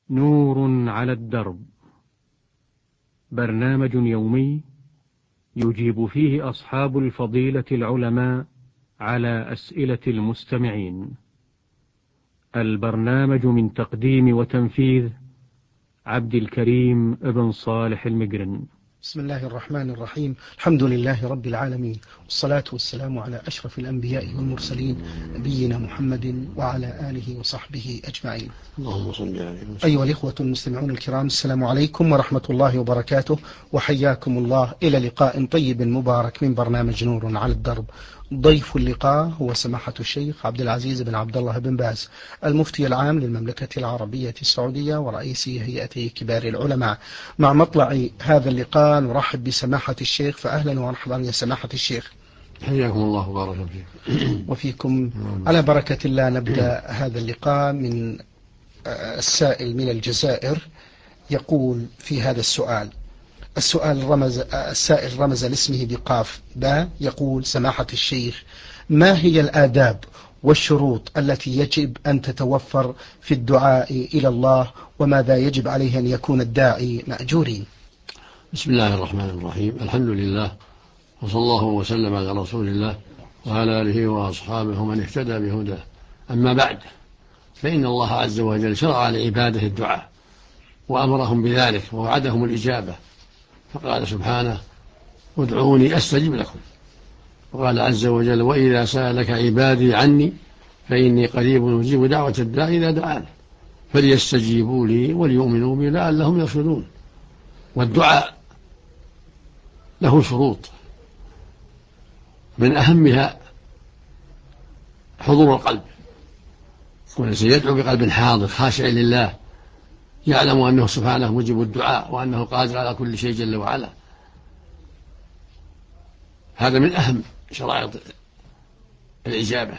نور على الدرب، برنامج يومي يجيب فيه أصحاب الفضيلة العلماء على أسئلة المستمعين. البرنامج من تقديم وتنفيذ عبد الكريم بن صالح المقرن. بسم الله الرحمن الرحيم. الحمد لله رب العالمين، والصلاة والسلام على أشرف الأنبياء والمرسلين، نبينا محمد وعلى آله وصحبه أجمعين. اللهم صل عليه وسلم. أيها الإخوة المستمعون الكرام، السلام عليكم ورحمة الله وبركاته، وحياكم الله إلى لقاء طيب مبارك من برنامج نور على الدرب. ضيف اللقاء هو سماحة الشيخ عبد العزيز بن عبد الله بن باز، المفتي العام للمملكة العربية السعودية ورئيس هيئة كبار العلماء. مع مطلع هذا اللقاء نرحب بسماحة الشيخ، فأهلا ومرحبا يا سماحة الشيخ. حياكم الله وبارك فيكم. وفيكم. على بركة الله نبدأ هذا اللقاء من السائل من الجزائر، يقول في هذا السائل رمز لاسمه بقاف باء، يقول: سماحة الشيخ، ما هي الآداب والشروط التي يجب أن تتوفر في الدعاء إلى الله، وماذا يجب عليه أن يكون الداعي مأجورين؟ بسم الله الرحمن الرحيم. الحمد لله، وصلى الله وسلم على رسول الله وعلى آله وأصحابه ومن اهتدى بهداه. أما بعد، فإن الله عز وجل شرع لعباده الدعاء وأمرهم بذلك ووعدهم الإجابة، فقال سبحانه: ادعوني أستجب لكم. وقال عز وجل: وإذا سألك عبادي عني فإني قريب أجيب دعوة الداع إذا دعان فليستجيبوا لي وليؤمنوا بي لعلهم يرشدون. والدعاء له شروط، من أهمها حضور القلب، يكون سيدعو بقلب حاضر خاشع لله، يعلم أنه سبحانه مجيب الدعاء وأنه قادر على كل شيء جل وعلا. هذا من أهم شرائط الإجابة.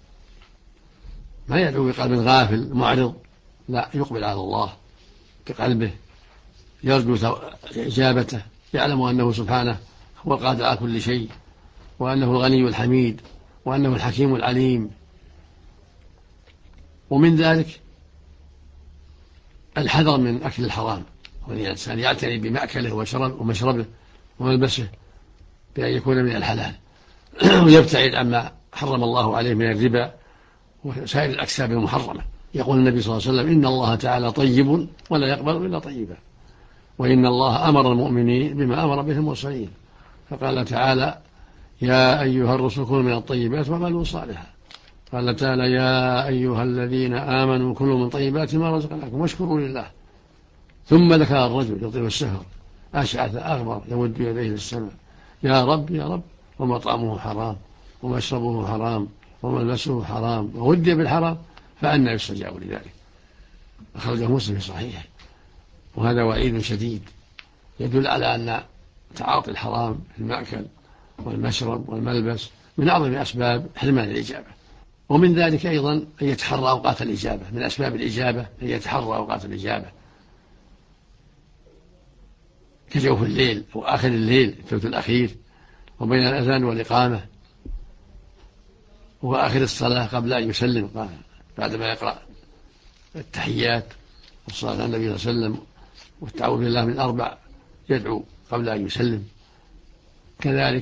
ما يدعو بقلب غافل معرض، لا، يقبل على الله بقلبه، يرجو إجابته، يعلم أنه سبحانه هو القادر على كل شيء، وأنه الغني الحميد، وأنه الحكيم العليم. ومن ذلك الحذر من أكل الحرام، وأن الإنسان يعتني بمأكله ومشربه وملبسه بأن يكون من الحلال ويبتعد عما حرم الله عليه من الربا وسائر الأكساب المحرمة. يقول النبي صلى الله عليه وسلم: إن الله تعالى طيب ولا يقبل إلا طيبا، وإن الله أمر المؤمنين بما أمر به المرسلين، فقال تعالى: يا أيها الرسل كلوا من الطيبات واعملوا صالحا. قال تعالى: يا أيها الذين آمنوا كلوا من طيبات ما رزقناكم واشكروا لله. ثم ذكر الرجل يطيل السهر أشعث أغبر يمد يديه للسماء: يا رب يا رب، ومطعمه حرام ومشربه حرام وملبسه حرام وودي بالحرام، فأنى يستجاب لذلك. أخرجه مسلم في صحيحه. وهذا وعيد شديد يدل على أن تعاطي الحرام في المأكل والمشرب والملبس من أعظم أسباب حرمان الإجابة. ومن ذلك أيضا أن يتحرى أوقات الإجابة، من أسباب الإجابة أن يتحرى أوقات الإجابة، كجوف الليل وآخر الليل الثلث الأخير، وبين الأذان والإقامة، وآخر الصلاة قبل أن يسلم، بعدما يقرأ التحيات والصلاة على النبي صلى الله عليه وسلم والتعوذ بالله من 4 يدعو قبل أن يسلم. كذلك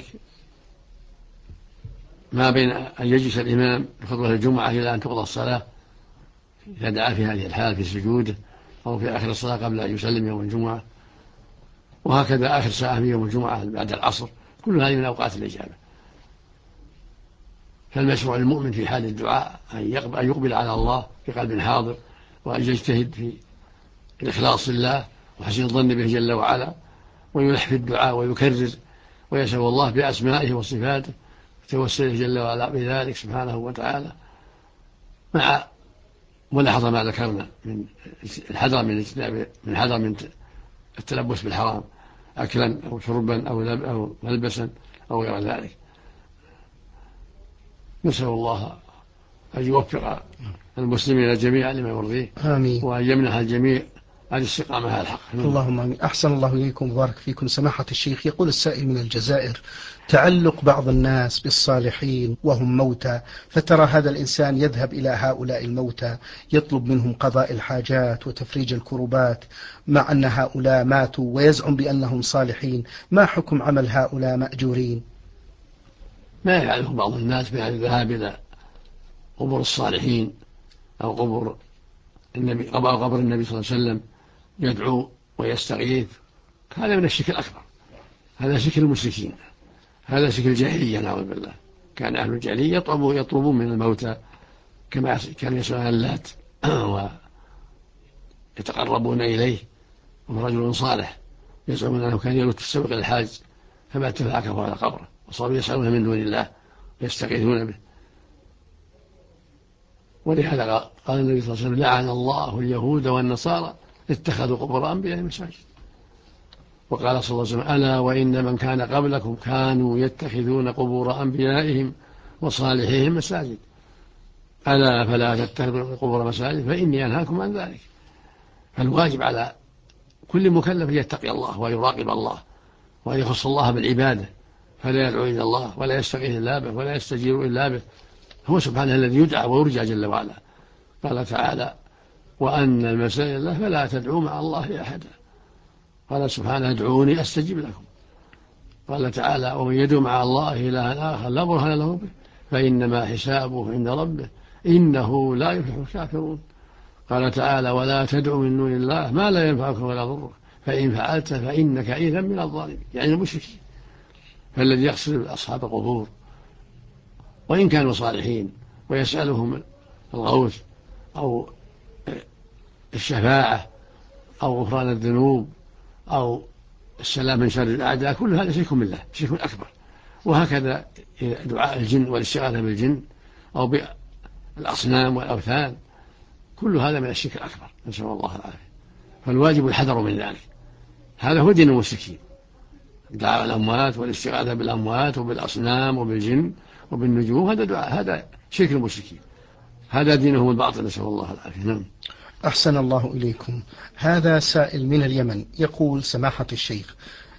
ما بين أن يجلس الإمام بخطبة الجمعة إلى أن تقضى الصلاة، إذا دعا في هذه الحال في سجوده أو في آخر الصلاة قبل أن يسلم يوم الجمعة، وهكذا آخر ساعة في يوم الجمعة بعد العصر، كل هذه من أوقات الإجابة. فالمشروع للمؤمن في حال الدعاء أن يقبل على الله بقلب حاضر، وأن يجتهد في الإخلاص لله وحسن الظن به جل وعلا، ويلح في الدعاء ويكرر ويسأل الله بأسمائه وصفاته وتوسله جل وعلا بذلك سبحانه وتعالى، مع ملاحظة ما ذكرنا من الحذر من التلبس بالحرام، أكلا أو شربا أو ملبسا أو غير ذلك. نسأل الله أن يوفق المسلمين جميعا لما يرضيه، وأن يمنح الجميع هذه الاستقامة على الحق. اللهم آمين. أحسن الله إليكم وبارك فيكم سماحة الشيخ. يقول السائل من الجزائر: تعلق بعض الناس بالصالحين وهم موتى، فترى هذا الإنسان يذهب إلى هؤلاء الموتى يطلب منهم قضاء الحاجات وتفريج الكربات مع أن هؤلاء ماتوا، ويزعم بأنهم صالحين. ما حكم عمل هؤلاء مأجورين؟ ما يفعله بعض الناس من الذهاب إلى قبور الصالحين أو قبر النبي صلى الله عليه وسلم يدعو ويستغيث، هذا من الشرك الأكبر، هذا شرك المشركين، هذا شرك الجاهلية نعوذ بالله. كان أهل الجاهلية يطلبون من الموتى كما كانوا يسألون اللات ويتقربون إليه. ورجل صالح يزعمون أنه كان يلوت السوق إلى الحاج فمات فعكفوا على قبره وصاروا يسألون من دون الله ويستغيثون به. ولهذا قال النبي صلى الله عليه وسلم: لعن الله اليهود والنصارى اتخذوا قبور أنبيائهم مساجد. وقال صلى الله عليه وسلم: ألا وإن من كان قبلكم كانوا يتخذون قبور أنبيائهم وصالحيهم مساجد، ألا فلا تتخذوا القبور مساجد فإني أنهاكم عن ذلك. فالواجب على كل مكلف يتقي الله ويراقب الله وأن يخص الله بالعبادة، فلا يدعو إلا الله ولا يستغيث إلا به ولا يستجير إلا به، هو سبحانه الذي يدعى ويرجى جل وعلا. قال تعالى: وأن المساجد لله فلا تدعوا مع الله أحدا. قال سبحانه: ادعوني أستجب لكم. قال تعالى: ومن يدعو مع الله إلها آخر لا برهان له به فإنما حسابه عند ربه إنه لا يفلح الكافرون. قال تعالى: ولا تدعو من دون الله ما لا ينفعك ولا يضرك فإن فعلت فإنك إذا من الظالمين، يعني المشركين. فالذي يقصد أصحاب القبور وإن كانوا صالحين ويسألهم الغوث أو الشفاعة أو غفران الذنوب أو السلام من شر الأعداء، كل هذا شرك بالله، شرك أكبر. وهكذا دعاء الجن والاستغاثة بالجن أو بالأصنام والأوثان، كل هذا من الشرك الأكبر، نسأل الله العافية. فالواجب الحذر من ذلك، هذا هو دين المشركين، دعاء الأموات والاستغاثة بالأموات وبالأصنام وبالجن وبالنجوم، هذا شرك المشركين، هذا دينهم الباطل، نسأل الله العافية. نعم. أحسن الله إليكم. هذا سائل من اليمن يقول: سماحة الشيخ،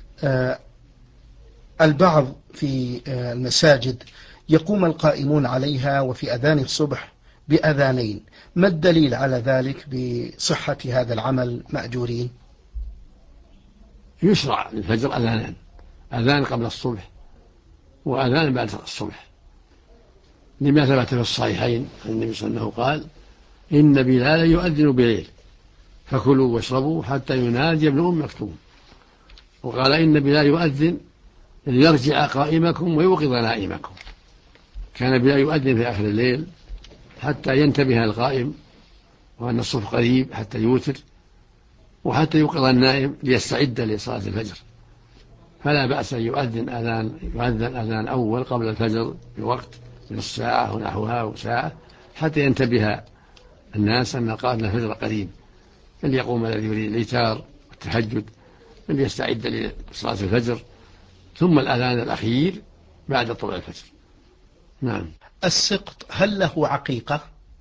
البعض في المساجد يقوم القائمون عليها وفي أذان الصبح بأذانين، ما الدليل على ذلك بصحة هذا العمل مأجورين؟ يشرع للفجر أذانان، أذان قبل الصبح وأذان بعد الصبح، لما ثبت في الصحيحين عن النبي صلى الله عليه وسلم قال: إن بلالا يؤذن بليل فكلوا واشربوا حتى ينادي ابن أم مكتوم. وقال: إن بلال يؤذن ليرجع قائمكم ويوقظ نائمكم. كان بلال يؤذن في آخر الليل حتى ينتبه القائم وأن الصبح قريب حتى يوتر، وحتى يوقظ النائم ليستعد لصلاة الفجر. فلا بأس أن يؤذن أذان أول قبل الفجر بوقت من الساعة ونحوها وساعة، حتى ينتبه الناس أن قائم الفجر قريب، من يقوم الذي يريد الإيتار والتهجد، من يستعد لصلاة الفجر، ثم الأذان الأخير بعد طلوع الفجر. نعم. السقط هل له عقيقة؟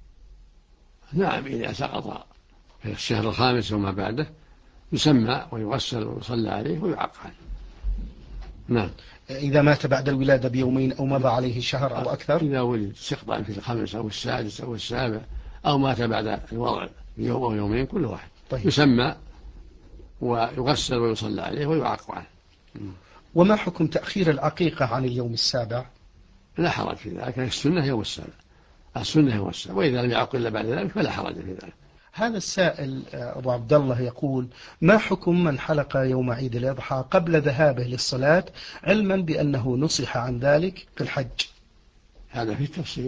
نعم، إذا سقط في الشهر الخامس وما بعده يسمى ويغسل ويصلى عليه ويعقل. نعم. إذا مات بعد الولادة بيومين أو مضى عليه شهر أو أكثر؟ إذا ولد سقطا في الخامس أو السادس أو السابع أو مات بعد الوضع بيوم أو يومين، كل واحد طيب. يسمى ويغسل ويصلى عليه ويعق عنه. وما حكم تأخير العقيقة عن اليوم السابع؟ لا حرج في ذلك، السنة يوم السابع، السنة يوم السابع، وإذا لم يعق إلا بعد ذلك فلا حرج في ذلك. هذا السائل أبو عبد الله يقول: ما حكم من حلق يوم عيد الأضحى قبل ذهابه للصلاة علما بأنه نصح عن ذلك في الحج؟ هذا فيه تفصيل.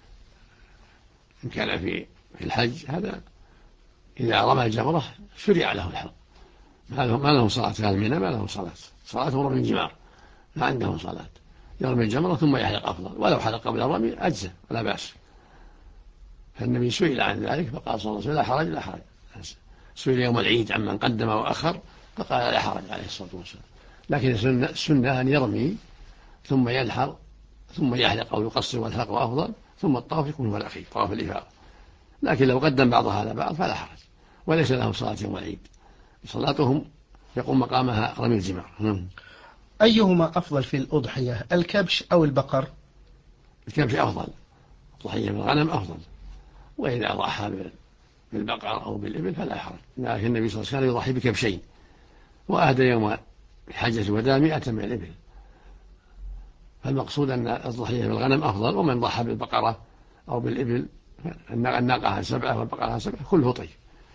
إن كان في الحج هذا إذا رمى الجمرة شرع له الحلق، ما له صلاة في المنى، ما له صلاة رمي الجمار، ما عنده صلاة، يرمي الجمرة ثم يحلق أفضل، ولو حلق قبل الرمي أجزى ولا بأس. فالنبي سئل عن ذلك فقال صلى الله عليه وسلم: لا حرج لا حرج. سئل يوم العيد عمن قدم وأخر فقال: لا حرج عليه الصلاة والسلام. لكن السنة أن يرمي ثم ينحر ثم يحلق أو يقصر والحلق أفضل، ثم الطواف يكون هو الأخير، طواف الإفاضة. لكن لو قدم بعضها على بعض فلا حرج، وليس لهم صلاة يوم العيد، صلاتهم يقوم مقامها رمي الجمار. أيهما أفضل في الأضحية، الكبش أو البقر؟ الكبش أفضل، الضحية بالغنم أفضل، وإذا ضحى بالبقر أو بالإبل فلا حرج، لكن النبي صلى الله عليه وسلم يضحي بكبشين، وأهدى يوم حجة الوداع 100 من الإبل، فالمقصود أن الضحية بالغنم أفضل، ومن ضحى بالبقرة أو بالإبل الناقة 7 والبقرة 7 كله طيب.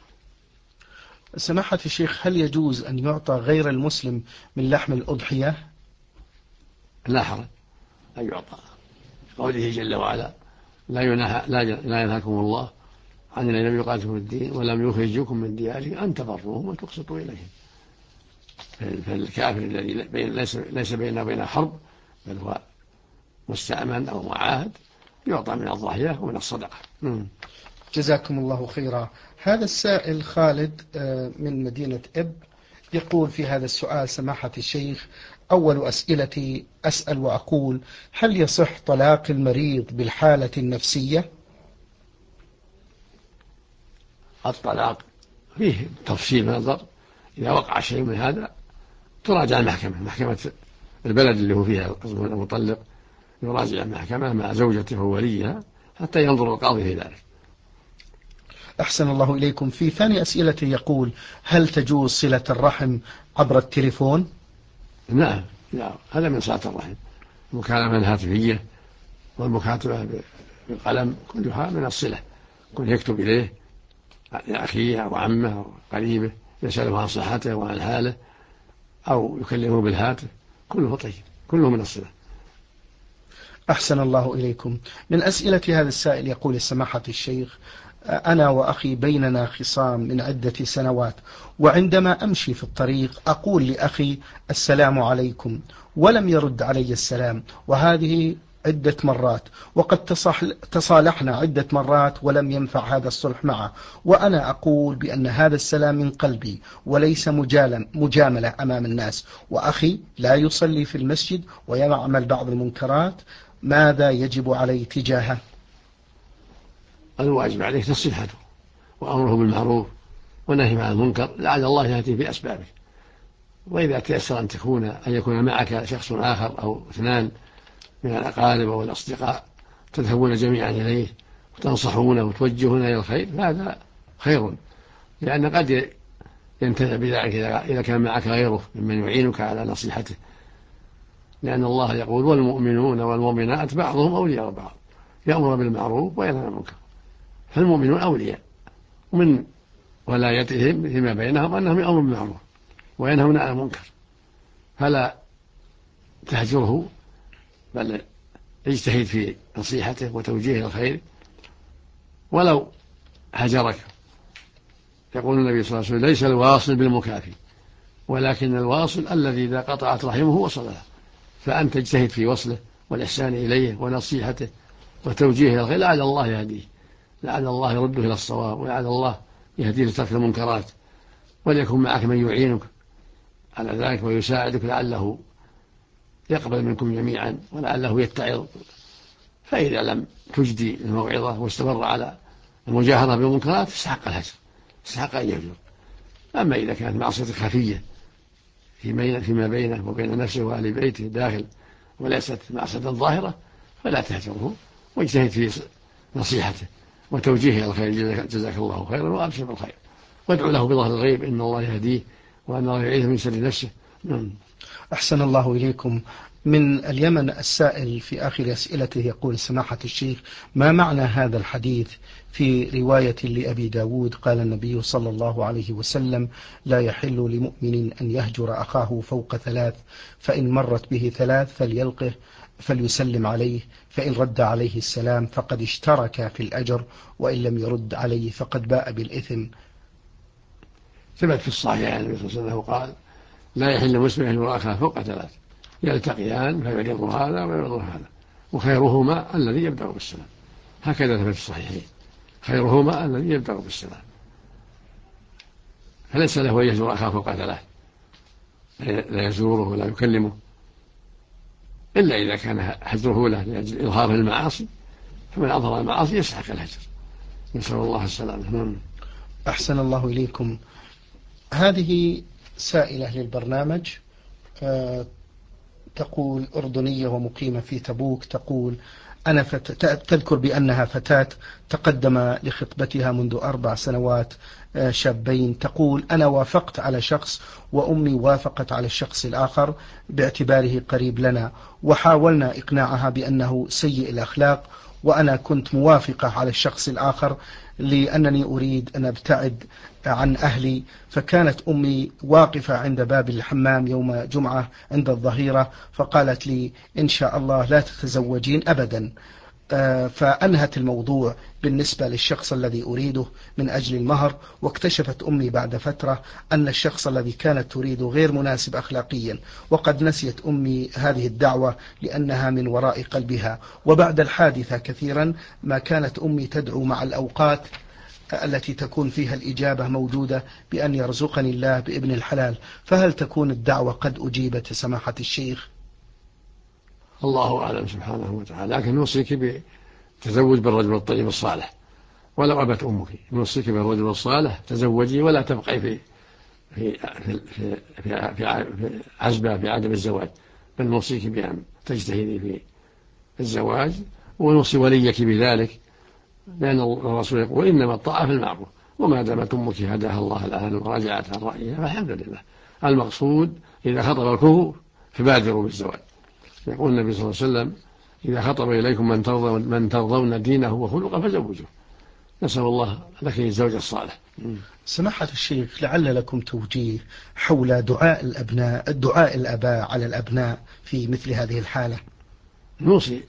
سماحة الشيخ، هل يجوز أن يعطى غير المسلم من لحم الأضحية؟ لا حرج أن يعطى، قوله جل وعلا لا ينهاكم الله عن الذين لم يقاتلوا في الدين ولم يخرجوكم من ديارهم أن تبروهم وتقسطوا إليهم. فالكافر الذي ليس بينه وبين حرب بل هو مستأمن أو معاهد يعطى من الضحية ومن الصدقة. جزاكم الله خيرا. هذا السائل خالد من مدينة إب يقول في هذا السؤال: سماحة الشيخ، أول أسئلتي أسأل وأقول: هل يصح طلاق المريض بالحالة النفسية؟ الطلاق فيه تفصيل نظر، إذا وقع شيء من هذا تراجع المحكمة، محكمة البلد اللي هو فيها المطلق يراجع المحكمة مع زوجته ووليها حتى ينظر القاضي في ذلك. أحسن الله إليكم. في ثاني أسئلته يقول: هل تجوز صلة الرحم عبر التليفون؟ نعم، هذا من صلة الرحم، المكالمة الهاتفية والمكاتبة بالقلم كلها من الصلة، كل يكتب إليه أخيه أو عمه أو قريبه يسأله عن صحته وعن حاله أو يكلمه بالهاتف كله طيب، كله من الصلة. أحسن الله إليكم. من أسئلة هذا السائل يقول: سماحة الشيخ، أنا وأخي بيننا خصام من عدة سنوات، وعندما أمشي في الطريق أقول لأخي السلام عليكم ولم يرد علي السلام، وهذه عدة مرات، وقد تصالحنا عدة مرات ولم ينفع هذا الصلح معه، وأنا أقول بأن هذا السلام من قلبي وليس مجاملة أمام الناس، وأخي لا يصلي في المسجد ويعمل بعض المنكرات، ماذا يجب علي تجاهه؟ الواجب عليك نصيحته وأمره بالمعروف ونهي عن المنكر لعل الله يهدي في أسبابه، وإذا تيسر أن يكون معك شخص آخر أو اثنان من الأقارب أو الأصدقاء تذهبون جميعا إليه وتنصحونه وتوجهونه إلى الخير فهذا خير، لأن قد ينتفع بذلك إذا كان معك غيره ممن يعينك على نصيحته، لأن الله يقول: والمؤمنون والمؤمنات بعضهم أولياء بعض يأمر بالمعروف وينهى عن المنكر، فالمؤمنون أولياء، ومن ولايتهم فيما بينهم أنهم يأمرون بالمعروف وينهون عن المنكر، فلا تهجره بل اجتهد في نصيحته وتوجيهه إلى الخير ولو هجرك. يقول النبي صلى الله عليه وسلم: ليس الواصل بالمكافي ولكن الواصل الذي إذا قطعت رحمه وصلها، فأنت اجتهد في وصله والإحسان إليه ونصيحته وتوجيهه إلى الخير لعل الله يهديه، لعل الله يرده إلى الصواب، ولعل الله يهديه لترك المنكرات، وليكن معك من يعينك على ذلك ويساعدك لعله يقبل منكم جميعا ولعله يتعظ، فإذا لم تجدي الموعظة واستمر على المجاهرة بالمنكرات استحق الهجر، استحق أن يهجر. أما إذا كانت معصية خفية فيما بينه وبين نفسه وأهل بيته داخل وليست معصية ظاهرة فلا تهجره، واجتهد في نصيحته وتوجيهه إلى الخير، جزاك الله خيرا وأبشر بالخير، وادعو له بظهر الغيب إن الله يهديه وأن الله يعيذه من شر نفسه. أحسن الله إليكم. من اليمن السائل في آخر أسئلته يقول: سماحة الشيخ، ما معنى هذا الحديث في رواية لأبي داود قال النبي صلى الله عليه وسلم: لا يحل لمؤمن أن يهجر أخاه فوق 3، فإن مرت به 3 فليلقه فليسلم عليه، فإن رد عليه السلام فقد اشترك في الأجر، وإن لم يرد عليه فقد باء بالإثم. ثبت في الصحيح عن النبي صلى الله عليه وسلم قال: لا يحل مسلم أن يرى أخاه فوق 3 يلتقيان فيعرض هذا ويعرض هذا وخيرهما الذي يبدأ بالسلام، هكذا ثبت في الصحيحين: خيرهما الذي يبدأ بالسلام، فليس له أن يهجر أخاه فوق 3 لا يزوره ولا يكلمه، إلا إذا كان هجره له لأجل إظهاره المعاصي، فمن أظهر المعاصي يستحق الهجر، نسأل الله السلامة. أحسن الله إليكم. هذه سائلة للبرنامج، تقول أردنية ومقيمة في تبوك، تقول أنا تذكر بأنها فتاة تقدم لخطبتها منذ 4 سنوات شابين. تقول أنا وافقت على شخص وأمي وافقت على الشخص الآخر باعتباره قريب لنا، وحاولنا إقناعها بأنه سيء الأخلاق، وأنا كنت موافقة على الشخص الآخر لأنني أريد أن أبتعد عن أهلي. فكانت أمي واقفة عند باب الحمام يوم جمعة عند الظهيرة فقالت لي إن شاء الله لا تتزوجين أبدا. فأنهت الموضوع بالنسبة للشخص الذي أريده من أجل المهر. واكتشفت أمي بعد فترة أن الشخص الذي كانت تريده غير مناسب أخلاقيا، وقد نسيت أمي هذه الدعوة لأنها من وراء قلبها. وبعد الحادثة كثيرا ما كانت أمي تدعو مع الأوقات التي تكون فيها الإجابة موجودة بأن يرزقني الله بابن الحلال. فهل تكون الدعوة قد أجيبت سماحة الشيخ؟ الله أعلم سبحانه وتعالى، لكن نوصيك بالتزوج بالرجل الطيب الصالح ولو أبت أمك. نوصيك بالرجل الصالح، تزوجي ولا تبقي في في في في, في عزبة في عدم الزواج، بل نوصيك بأن تجتهدي في الزواج، ونوصي وليك بذلك، لأن الرسول يقول إنما الطاعة في المعروف، وما دامت أمك هداها الله الآن ورجعت عن رأيها فالحمد لله. المقصود إذا خطب الكفر فبادروا بالزواج. يقول النبي صلى الله عليه وسلم إذا خطب إليكم من ترضون دينه وخلقه فزوجوه. نسأل الله لك الزوج الصالح. سماحة الشيخ، لعل لكم توجيه حول دعاء الآباء على الأبناء في مثل هذه الحالة. نوصي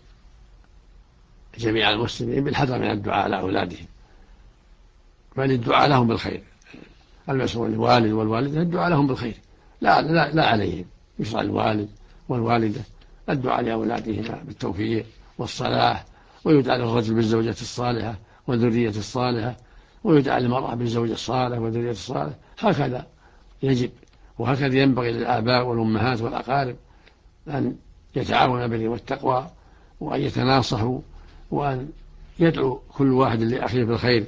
جميع المسلمين بالحذر من الدعاء على أولادهم، بل الدعاء لهم بالخير. المسؤول الوالد والوالدة الدعاء لهم بالخير، لا عليهم. يشرع الوالد والوالدة الدعاء لأولادهما بالتوفيق والصلاح، ويدعى للرجل بالزوجة الصالحة والذرية الصالحة، ويدعى للمرأة بالزوج الصالح والذرية الصالحة. هكذا يجب، وهكذا ينبغي للآباء والأمهات والأقارب أن يتعاونوا بالبر والتقوى، وأن يتناصحوا، وأن يدعو كل واحد لأخيه بالخير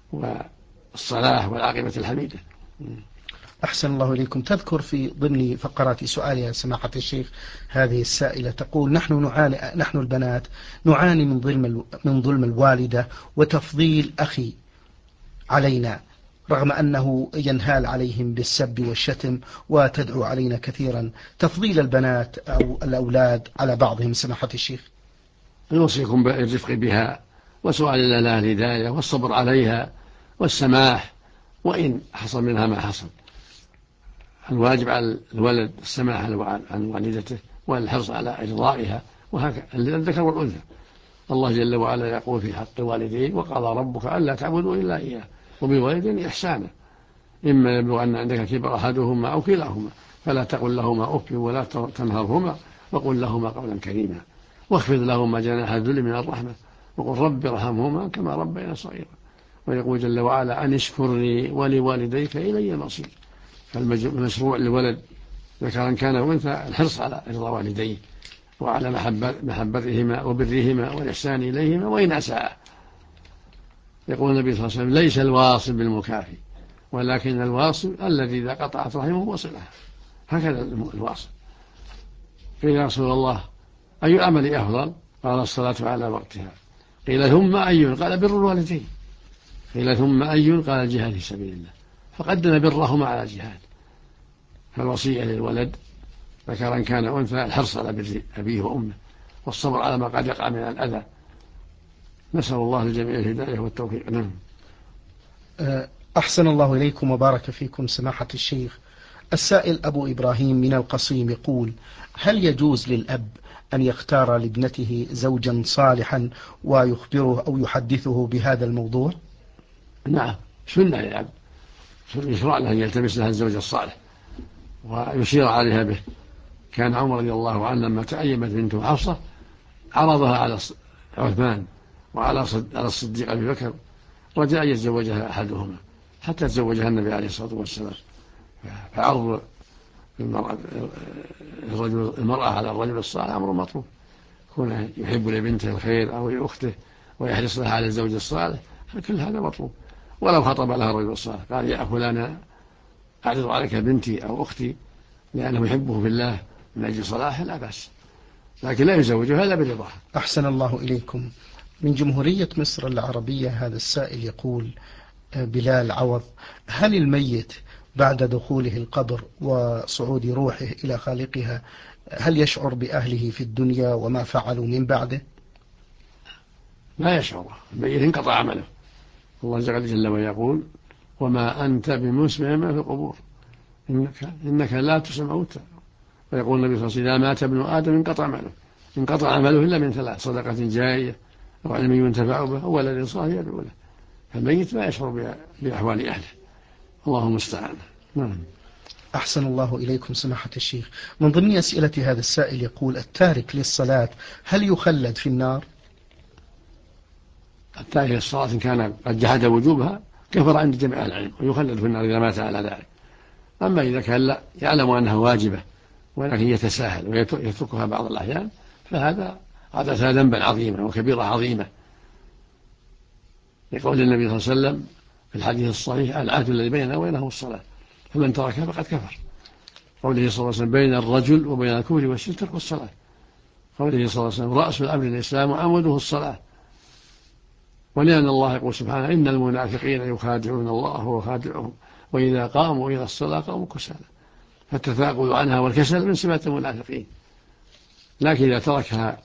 والصلاح والعاقبة الحميدة. أحسن الله إليكم. تذكر في ضمن فقرات سؤالها سماحة الشيخ هذه السائلة، تقول نحن البنات نعاني من ظلم الوالدة وتفضيل أخي علينا، رغم أنه ينهال عليهم بالسب والشتم وتدعو علينا كثيرا. تفضيل البنات أو الأولاد على بعضهم سماحة الشيخ. نوصيكم بالرفق بها وسؤال الله الهداية والصبر عليها والسماح، وإن حصل منها ما حصل. الواجب على الولد السماح عن والدته والحرص على إرضائها، وهكذا الذكر والأنثى. الله جل وعلا يقول في حق الوالدين وقضى ربك ألا تعبدوا إلا إياه وبالوالدين إحسانا إما يبلغن عندك كبر أحدهما أو كلاهما فلا تقل لهما أف ولا تنهرهما وقل لهما قولا كريما واخفض لهما جناح الذل من الرحمة وقل رب ارحمهما كما ربيانا صغيرا. ويقول جل وعلا أن اشكر لي ولوالديك إلي المصير. فالمشروع للولد ذكرا كان وأنثى الحرص على رضا والديه وعلى محبتهما وبرهما والإحسان إليهما وإن أساء. يقول النبي صلى الله عليه وسلم ليس الواصل بالمكافي ولكن الواصل الذي إذا قطعت رحمه وصلها. هكذا الواصل. قيل يا رسول الله أي العمل أفضل؟ قال الصلاة على وقتها. قيل ثم أي؟ قال بر الوالدين. قيل ثم أي؟ قال الجهاد في سبيل الله. فقدم برهما على الجهاد. فالوصية للولد ذكرا كان أنثى الحرص على بر أبيه وأمه والصبر على ما قد يقع من الأذى. نسأل الله للجميع الهداية والتوفيق. نعم. أحسن الله إليكم وبارك فيكم سماحة الشيخ. السائل أبو إبراهيم من القصيم يقول هل يجوز للأب أن يختار لابنته زوجا صالحا ويخبره أو يحدثه بهذا الموضوع؟ نعم، سنة للأب، يشرع له أن يلتمس لها الزوج الصالح ويشير عليها به. كان عمر رضي الله عنه لما تأيمت بنته حفصة عرضها على عثمان وعلى الصديق أبي بكر رجاء أن يتزوجها أحدهما حتى تزوجها النبي عليه الصلاة والسلام. فعرض المرأة على الرجل الصالح أمر مطلوب. كونه يحب لبنته الخير أو لأخته ويحرص لها على الزوج الصالح كل هذا مطلوب. ولو خطب لها الرجل الصالح قال يا فلان أعرض عليك بنتي أو أختي لأنه يحبه في الله من أجل صلاحه لا بأس، لكن لا يزوجها إلا برضاها. أحسن الله إليكم. من جمهورية مصر العربية هذا السائل يقول: بلال عوض، هل الميت بعد دخوله القبر وصعود روحه إلى خالقها هل يشعر بأهله في الدنيا وما فعلوا من بعده؟ لا يشعر، الميت انقطع عمله. الله جل ويقول وما أنت بمسمع ما في القبور إنك لا تسمع موتى. ويقول النبي صلى الله عليه وسلم إذا مات ابن آدم انقطع عمله إلا من ثلاث: صدقة جارية أو علم ينتفع به أو ولد صالح يدعو له. فالميت لا يشعر بأحوال أهله، الله المستعان. نعم. أحسن الله إليكم سماحة الشيخ. من ضمن أسئلة هذا السائل يقول: التارك للصلاة هل يخلد في النار؟ التارك للصلاة إن كان قد جحد وجوبها كفر عند جميع العلم ويخلد في النار إذا مات على ذلك. أما إذا كان لا يعلم أنها واجبة ولكن يتساهل ويتركها بعض الأحيان فهذا عادة ذنبا عظيما وكبيرة عظيمة، لقول النبي صلى الله عليه وسلم في الحديث الصحيح العهد الذي بيننا وبينهم الصلاة فمن تركها فقد كفر. قوله صلى الله عليه وسلم بين الرجل وبين الكفر والشرك ترك الصلاة. قوله صلى الله عليه وسلم رأس الأمر الإسلام وعموده الصلاة. ولأن الله يقول سبحانه إن المنافقين يخادعون الله وهو خادعهم وإذا قاموا إلى الصلاة قاموا كسالى. فالتثاقل عنها والكسل من سمات المنافقين، لكن إذا تركها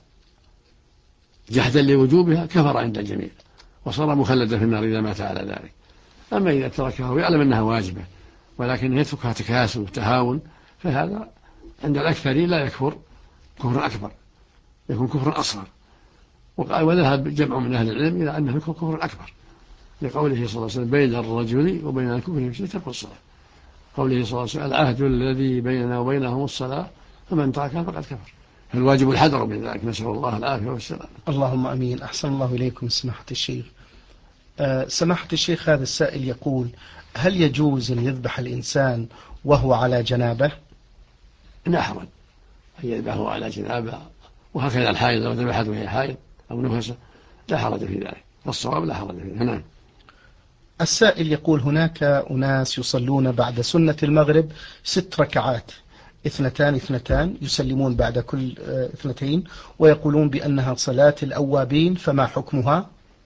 جحدا لوجوبها كفر عند الجميع وصار مخلدا في النار إذا مات على ذلك. أما إذا تركها ويعلم أنها واجبة ولكن يتركها تكاسل وتهاون فهذا عند الأكثرين لا يكفر كفر أكبر، يكون كفر أصغر. وذهب جمع من أهل العلم إلى أنه يكون كفر أكبر، لقوله صلى الله عليه وسلم بين الرجل وبين الكفر والشرك ترك الصلاة. قوله صلى الله عليه وسلم العهد الذي بيننا وبينهم الصلاة فمن تركها فقد كفر. فالواجب الحذر من ذلك، نسأل الله العافية والسلام. اللهم أمين. أحسن الله إليكم سماحة الشيخ. سماحة الشيخ هذا السائل يقول: هل يجوز أن يذبح الإنسان وهو على جنابه؟ لا حرج أن يذبحه على جنابه، وهكذا الحائض لو ذبحته وهي حائض أو نفسه لا حرج في ذلك، والصواب لا حرج فيه. نعم. السائل يقول: هناك أناس يصلون بعد سنة المغرب 6 ركعات 2 يسلمون بعد كل 2 ويقولون بأنها صلاة الأوابين، فما حكمها؟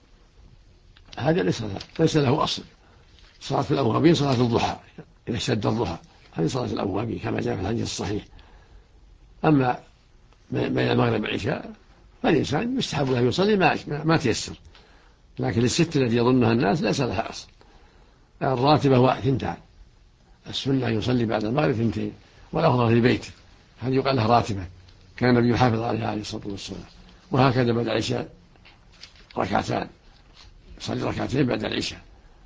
هذا ليس له أصل. صلاة الأوابين صلاة الضحى إذا اشتد الضحى، هذه صلاة الأوابين كما جاء في الحديث الصحيح. أما بين المغرب والعشاء فالإنسان يستحب له يصلي ما تيسر، لكن الست التي يظنها الناس ليس لها أصل. الراتبة هو 2، السنة يصلي بعد المغرب 2، والأفضل في بيته، هذه يقال لها راتبة، كان النبي يحافظ عليها عليه الصلاة والسلام. وهكذا بعد العشاء 2 يصلي 2 بعد العشاء.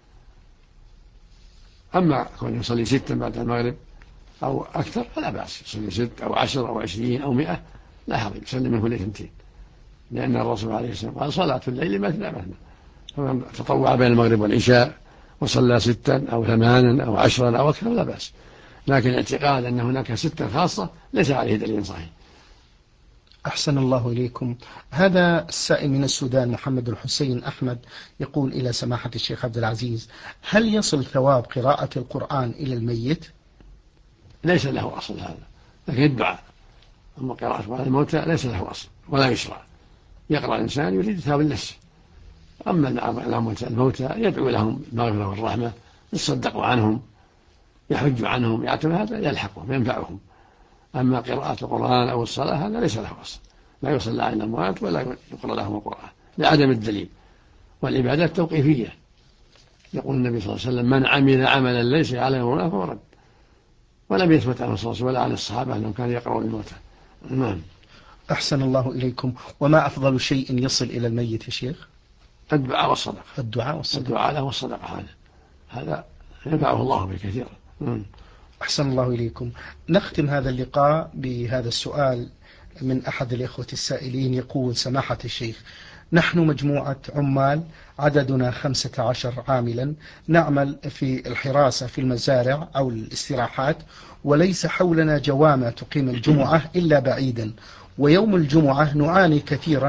أما كون يصلي 6 بعد المغرب أو أكثر فلا بأس، يصلي 6 أو 10 أو 20 أو 100 لا حرج، يصلي من كل 2، لأن الرسول عليه السلام قال صلاة الليل مثنى مثنى، فمن تطوع بين المغرب والعشاء وصلى 6 أو 8 أو 10 أو أكثر لا بأس، لكن اعتقاد أن هناك 6 خاصة ليس عليه دليل صحيح. أحسن الله إليكم. هذا السائل من السودان محمد الحسين أحمد يقول إلى سماحة الشيخ عبد العزيز: هل يصل ثواب قراءة القرآن إلى الميت؟ ليس له أصل هذا، لكن الدعاء. أما قراءة على الموتى ليس له أصل ولا يشرع. يقرأ الإنسان يريد ثواب النفس. أما الموتى يدعو لهم المغفرة والرحمة، يصدق عنهم، يحج عنهم، يعتم، هذا يلحقهم ينفعهم. أما قراءة القرآن أو الصلاة هذا ليس له أصل، لا يصلى على الأموات ولا يقرأ لهم القرآن لعدم الدليل. والعبادات توقيفية، يقول النبي صلى الله عليه وسلم من عمل عملا ليس عليه أمرنا فهو رد، ولم يثبت عن الرسول ولا عن الصحابة أنهم كانوا يقرؤون الموتى. نعم. أحسن الله إليكم. وما أفضل شيء يصل إلى الميت يا شيخ؟ الدعاء والصدقة. الدعاء له والصدقة، هذا ينفعه الله به كثيرا. أحسن الله إليكم. نختم هذا اللقاء بهذا السؤال من أحد الإخوة السائلين يقول: سماحة الشيخ، نحن مجموعة عمال عددنا 15 عاملا نعمل في الحراسة في المزارع أو الاستراحات، وليس حولنا جوامع تقيم الجمعة إلا بعيدا، ويوم الجمعة نعاني كثيرا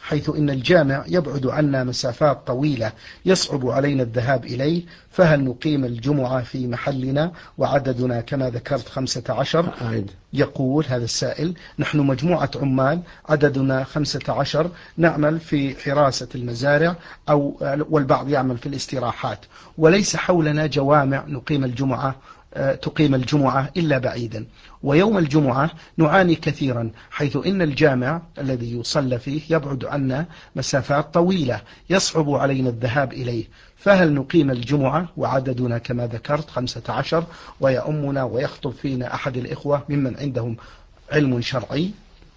حيث إن الجامع يبعد عنا مسافات طويلة يصعب علينا الذهاب إليه، فهل نقيم الجمعة في محلنا وعددنا كما ذكرت 15؟ يقول هذا السائل: نحن مجموعة عمال عددنا 15 نعمل في حراسة المزارع والبعض يعمل في الاستراحات، وليس حولنا جوامع تقيم الجمعة إلا بعيدا، ويوم الجمعة نعاني كثيرا حيث إن الجامع الذي يصلى فيه يبعد عنا مسافات طويلة يصعب علينا الذهاب إليه، فهل نقيم الجمعة وعددنا كما ذكرت 15 ويؤمنا ويخطب فينا أحد الإخوة ممن عندهم علم شرعي؟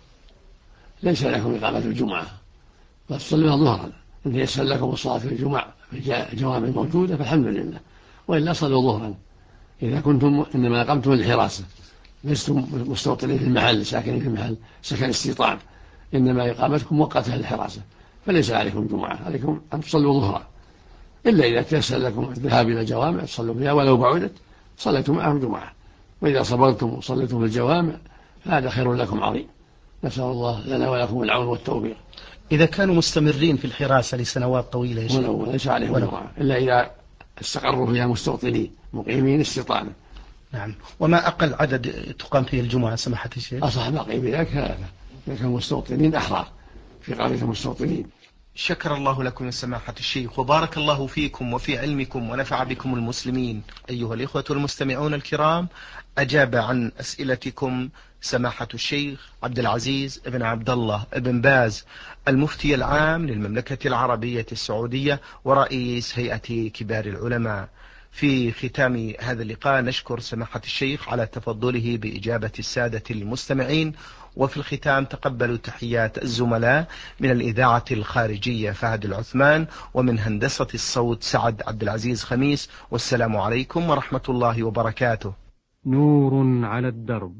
ليس لكم إقامة الجمعة، بل تصلون ظهرا. إن يسر لكم الصلاة في الجمعة في الجوامع موجودة فالحمد لله، وإلا صلوا ظهرا. إذا كنتم إنما أقمتم الحراسة، لستم مستوطنين في المحل ساكنين في المحل سكن استيطان، إنما إقامتكم مؤقتة للحراسة، فليس عليكم جمعة، عليكم أن تصلوا ظهرا. إلا إذا تيسر لكم الذهاب إلى الجوامع تصلوا فيها ولو بعدت صليتم معهم جمعة، وإذا صبرتم وصليتم في الجوامع فهذا خير لكم عظيم. نسأل الله لنا ولكم العون والتوفيق. إذا كانوا مستمرين في الحراسة لسنوات طويلة ليس عليهم جمعة إلا إذا استقروا فيها مستوطنين مقيمين استيطانا. نعم. وما أقل عدد تقام فيه الجمعة سماحة الشيخ؟ أصح باقي بذلك 3، إذا كانوا مستوطنين أحرار في قرية المستوطنين. شكر الله لكم يا سماحة الشيخ، وبارك الله فيكم وفي علمكم ونفع بكم المسلمين. أيها الإخوة المستمعون الكرام، أجاب عن أسئلتكم سماحة الشيخ عبد العزيز بن عبد الله بن باز، المفتي العام للمملكة العربية السعودية ورئيس هيئة كبار العلماء. في ختام هذا اللقاء نشكر سماحة الشيخ على تفضله بإجابة السادة المستمعين، وفي الختام تقبلوا تحيات الزملاء من الإذاعة الخارجية فهد العثمان، ومن هندسة الصوت سعد عبد العزيز خميس، والسلام عليكم ورحمة الله وبركاته. نور على الدرب،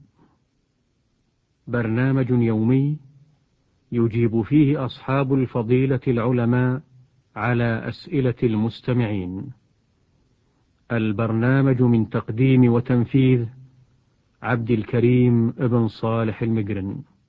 برنامج يومي يجيب فيه أصحاب الفضيلة العلماء على أسئلة المستمعين. البرنامج من تقديم وتنفيذ عبد الكريم ابن صالح المقرن.